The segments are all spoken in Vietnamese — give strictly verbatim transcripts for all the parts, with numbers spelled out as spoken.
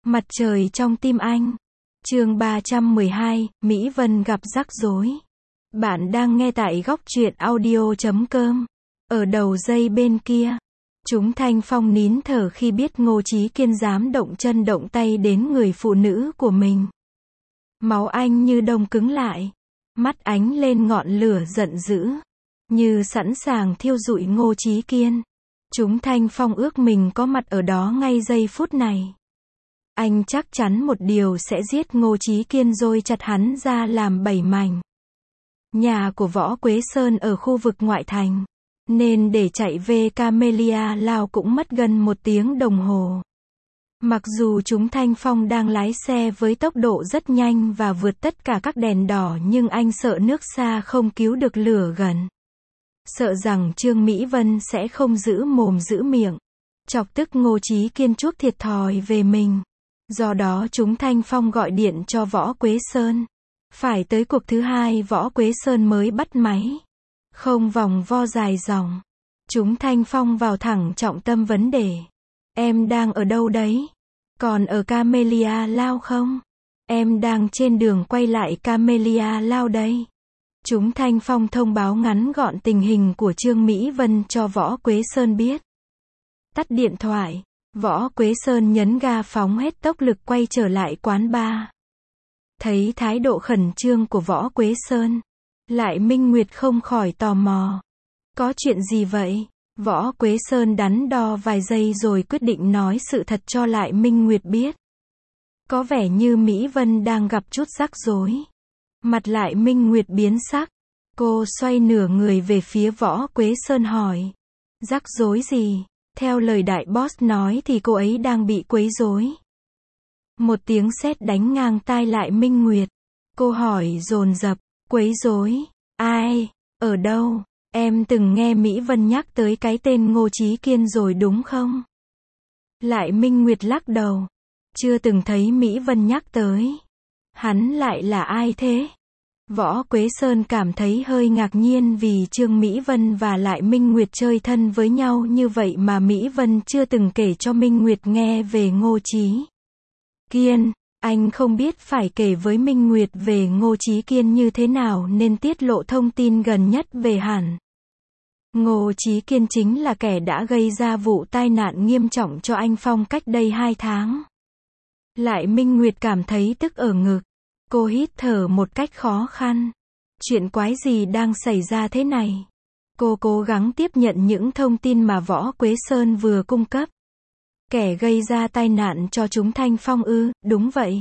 Mặt trời trong tim anh. Chương ba trăm mười hai, Mỹ Vân gặp rắc rối. Bạn đang nghe tại góc truyện audio chấm com. Ở đầu dây bên kia, Chúng Thanh Phong nín thở khi biết Ngô Chí Kiên dám động chân động tay đến người phụ nữ của mình. Máu anh như đông cứng lại, mắt ánh lên ngọn lửa giận dữ, như sẵn sàng thiêu rụi Ngô Chí Kiên. Chúng Thanh Phong ước mình có mặt ở đó ngay giây phút này. Anh chắc chắn một điều sẽ giết Ngô Chí Kiên rồi chặt hắn ra làm bảy mảnh. Nhà của Võ Quế Sơn ở khu vực ngoại thành, nên để chạy về Camellia Lao cũng mất gần một tiếng đồng hồ. Mặc dù chúng Thanh Phong đang lái xe với tốc độ rất nhanh và vượt tất cả các đèn đỏ, nhưng anh sợ nước xa không cứu được lửa gần. Sợ rằng Trương Mỹ Vân sẽ không giữ mồm giữ miệng, chọc tức Ngô Chí Kiên chuốc thiệt thòi về mình. Do đó chúng Thanh Phong gọi điện cho Võ Quế Sơn. Phải tới cuộc thứ hai Võ Quế Sơn mới bắt máy. Không vòng vo dài dòng. Chúng Thanh Phong vào thẳng trọng tâm vấn đề. Em đang ở đâu đấy? Còn ở Camellia Lao không? Em đang trên đường quay lại Camellia Lao đây. Chúng Thanh Phong thông báo ngắn gọn tình hình của Trương Mỹ Vân cho Võ Quế Sơn biết. Tắt điện thoại, Võ Quế Sơn nhấn ga phóng hết tốc lực quay trở lại quán bar. Thấy thái độ khẩn trương của Võ Quế Sơn, Lại Minh Nguyệt không khỏi tò mò. Có chuyện gì vậy? Võ Quế Sơn đắn đo vài giây rồi quyết định nói sự thật cho Lại Minh Nguyệt biết. Có vẻ như Mỹ Vân đang gặp chút rắc rối. Mặt Lại Minh Nguyệt biến sắc. Cô xoay nửa người về phía Võ Quế Sơn hỏi. Rắc rối gì? Theo lời đại boss nói thì cô ấy đang bị quấy rối. Một tiếng sét đánh ngang tai Lại Minh Nguyệt. Cô hỏi dồn dập. Quấy rối? Ai? Ở đâu? Em từng nghe Mỹ Vân nhắc tới cái tên Ngô Chí Kiên rồi đúng không? Lại Minh Nguyệt lắc đầu. Chưa từng thấy Mỹ Vân nhắc tới. Hắn lại là ai thế? Võ Quế Sơn cảm thấy hơi ngạc nhiên vì Trương Mỹ Vân và Lại Minh Nguyệt chơi thân với nhau như vậy mà Mỹ Vân chưa từng kể cho Minh Nguyệt nghe về Ngô Chí Kiên. Anh không biết phải kể với Minh Nguyệt về Ngô Chí Kiên như thế nào nên tiết lộ thông tin gần nhất về hẳn. Ngô Chí Kiên chính là kẻ đã gây ra vụ tai nạn nghiêm trọng cho anh Phong cách đây hai tháng. Lại Minh Nguyệt cảm thấy tức ở ngực. Cô hít thở một cách khó khăn. Chuyện quái gì đang xảy ra thế này? Cô cố gắng tiếp nhận những thông tin mà Võ Quế Sơn vừa cung cấp. Kẻ gây ra tai nạn cho chúng Thanh Phong ư? Đúng vậy.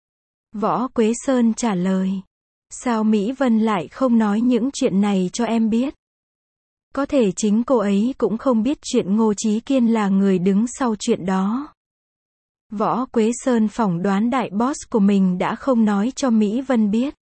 Võ Quế Sơn trả lời. Sao Mỹ Vân lại không nói những chuyện này cho em biết? Có thể chính cô ấy cũng không biết chuyện Ngô Chí Kiên là người đứng sau chuyện đó. Võ Quế Sơn phỏng đoán đại boss của mình đã không nói cho Mỹ Vân biết.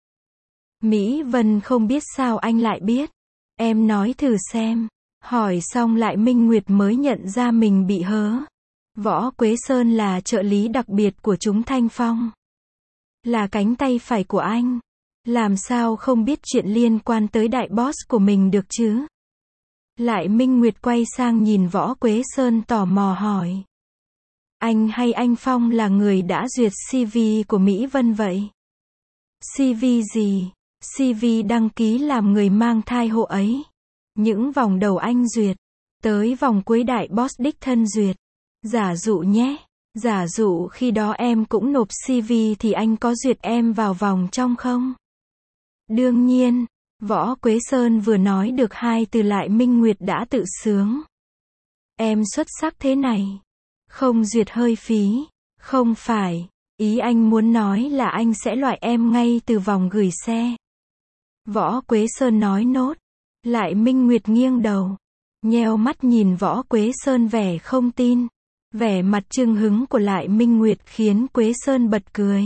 Mỹ Vân không biết sao anh lại biết. Em nói thử xem. Hỏi xong Lại Minh Nguyệt mới nhận ra mình bị hớ. Võ Quế Sơn là trợ lý đặc biệt của chúng Thanh Phong. Là cánh tay phải của anh. Làm sao không biết chuyện liên quan tới đại boss của mình được chứ? Lại Minh Nguyệt quay sang nhìn Võ Quế Sơn tò mò hỏi. Anh hay anh Phong là người đã duyệt xê vê của Mỹ Vân vậy? xê vê gì? xê vê đăng ký làm người mang thai hộ ấy. Những vòng đầu anh duyệt. Tới vòng cuối đại boss đích thân duyệt. Giả dụ nhé. Giả dụ khi đó em cũng nộp xê vê thì anh có duyệt em vào vòng trong không? Đương nhiên. Võ Quế Sơn vừa nói được hai từ Lại Minh Nguyệt đã tự sướng. Em xuất sắc thế này. Không duyệt hơi phí. Không phải. Ý anh muốn nói là anh sẽ loại em ngay từ vòng gửi xe. Võ Quế Sơn nói nốt. Lại Minh Nguyệt nghiêng đầu. Nheo mắt nhìn Võ Quế Sơn vẻ không tin. Vẻ mặt chưng hứng của Lại Minh Nguyệt khiến Quế Sơn bật cười.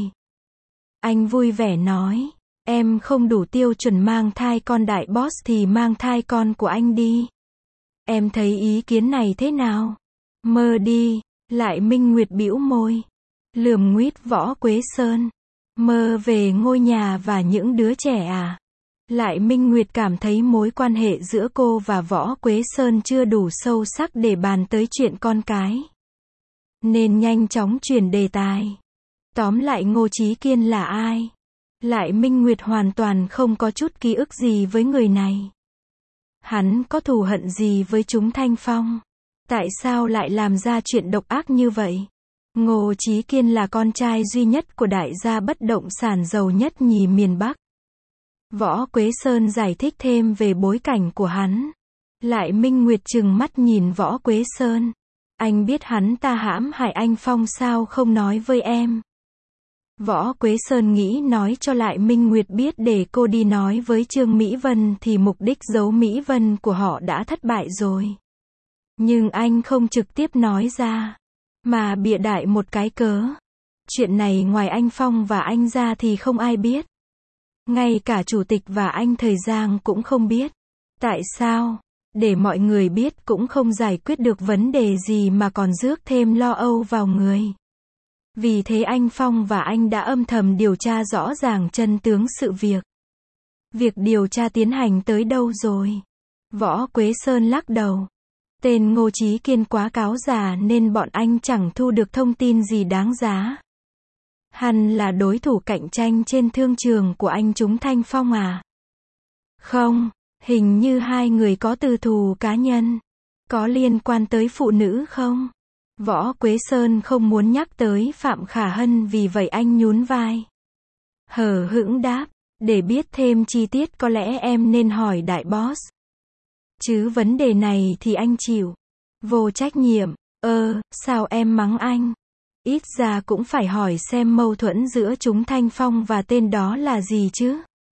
Anh vui vẻ nói. Em không đủ tiêu chuẩn mang thai con đại boss thì mang thai con của anh đi. Em thấy ý kiến này thế nào? Mơ đi. Lại Minh Nguyệt bĩu môi. Lườm nguýt Võ Quế Sơn. Mơ về ngôi nhà và những đứa trẻ à? Lại Minh Nguyệt cảm thấy mối quan hệ giữa cô và Võ Quế Sơn chưa đủ sâu sắc để bàn tới chuyện con cái. Nên nhanh chóng chuyển đề tài. Tóm lại Ngô Chí Kiên là ai? Lại Minh Nguyệt hoàn toàn không có chút ký ức gì với người này. Hắn có thù hận gì với chúng Thanh Phong? Tại sao lại làm ra chuyện độc ác như vậy? Ngô Chí Kiên là con trai duy nhất của đại gia bất động sản giàu nhất nhì miền Bắc. Võ Quế Sơn giải thích thêm về bối cảnh của hắn. Lại Minh Nguyệt trừng mắt nhìn Võ Quế Sơn. Anh biết hắn ta hãm hại anh Phong sao không nói với em? Võ Quế Sơn nghĩ nói cho Lại Minh Nguyệt biết để cô đi nói với Trương Mỹ Vân thì mục đích giấu Mỹ Vân của họ đã thất bại rồi. Nhưng anh không trực tiếp nói ra, mà bịa đại một cái cớ. Chuyện này ngoài anh Phong và anh ra thì không ai biết. Ngay cả chủ tịch và anh Thời Giang cũng không biết. Tại sao? Để mọi người biết cũng không giải quyết được vấn đề gì mà còn rước thêm lo âu vào người. Vì thế anh Phong và anh đã âm thầm điều tra rõ ràng chân tướng sự việc. Việc điều tra tiến hành tới đâu rồi? Võ Quế Sơn lắc đầu. Tên Ngô Chí Kiên quá cáo già nên bọn anh chẳng thu được thông tin gì đáng giá. Hắn là đối thủ cạnh tranh trên thương trường của anh chúng Thanh Phong à? Không, hình như hai người có tư thù cá nhân. Có liên quan tới phụ nữ không? Võ Quế Sơn không muốn nhắc tới Phạm Khả Hân vì vậy anh nhún vai. Hờ hững đáp, để biết thêm chi tiết có lẽ em nên hỏi đại boss. Chứ vấn đề này thì anh chịu. Vô trách nhiệm, ơ, sao em mắng anh? Ít ra cũng phải hỏi xem mâu thuẫn giữa chúng Thanh Phong và tên đó là gì chứ.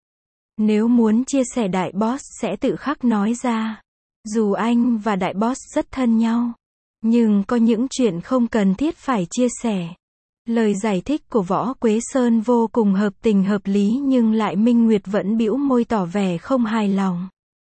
Nếu muốn chia sẻ đại boss sẽ tự khắc nói ra. Dù anh và đại boss rất thân nhau, nhưng có những chuyện không cần thiết phải chia sẻ. Lời giải thích của Võ Quế Sơn vô cùng hợp tình hợp lý nhưng Lại Minh Nguyệt vẫn bĩu môi tỏ vẻ không hài lòng.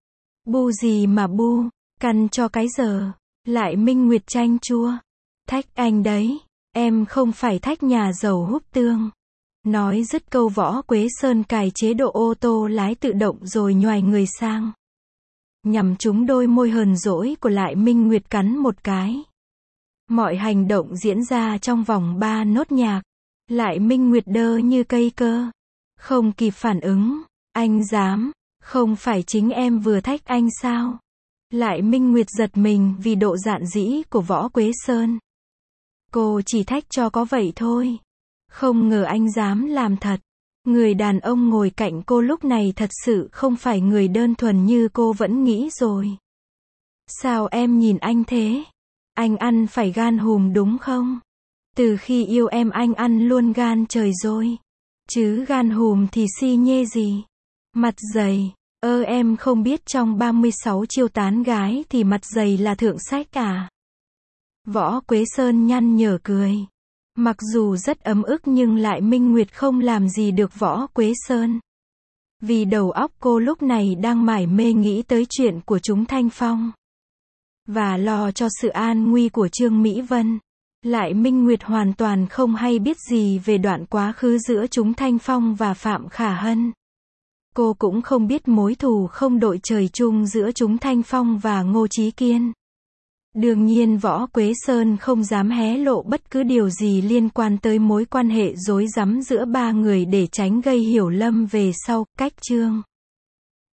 Bu gì mà bu, căn cho cái giờ. Lại Minh Nguyệt chanh chua. Thách anh đấy, em không phải thách nhà giàu húp tương. Nói dứt câu Võ Quế Sơn cài chế độ ô tô lái tự động rồi nhoài người sang. Nhằm trúng đôi môi hờn dỗi của Lại Minh Nguyệt cắn một cái. Mọi hành động diễn ra trong vòng ba nốt nhạc. Lại Minh Nguyệt đơ như cây cơ. Không kịp phản ứng. Anh dám, không phải chính em vừa thách anh sao? Lại Minh Nguyệt giật mình vì độ dạn dĩ của Võ Quế Sơn. Cô chỉ thách cho có vậy thôi. Không ngờ anh dám làm thật. Người đàn ông ngồi cạnh cô lúc này thật sự không phải người đơn thuần như cô vẫn nghĩ rồi. Sao em nhìn anh thế? Anh ăn phải gan hùm đúng không? Từ khi yêu em anh ăn luôn gan trời rồi. Chứ gan hùm thì si nhê gì? Mặt dày, ơ em không biết trong ba mươi sáu chiêu tán gái thì mặt dày là thượng sách à? Võ Quế Sơn nhăn nhở cười. Mặc dù rất ấm ức nhưng Lại Minh Nguyệt không làm gì được Võ Quế Sơn. Vì đầu óc cô lúc này đang mải mê nghĩ tới chuyện của chúng Thanh Phong. Và lo cho sự an nguy của Trương Mỹ Vân. Lại Minh Nguyệt hoàn toàn không hay biết gì về đoạn quá khứ giữa chúng Thanh Phong và Phạm Khả Hân. Cô cũng không biết mối thù không đội trời chung giữa chúng Thanh Phong và Ngô Chí Kiên. Đương nhiên Võ Quế Sơn không dám hé lộ bất cứ điều gì liên quan tới mối quan hệ rối rắm giữa ba người để tránh gây hiểu lầm về sau. Cách chương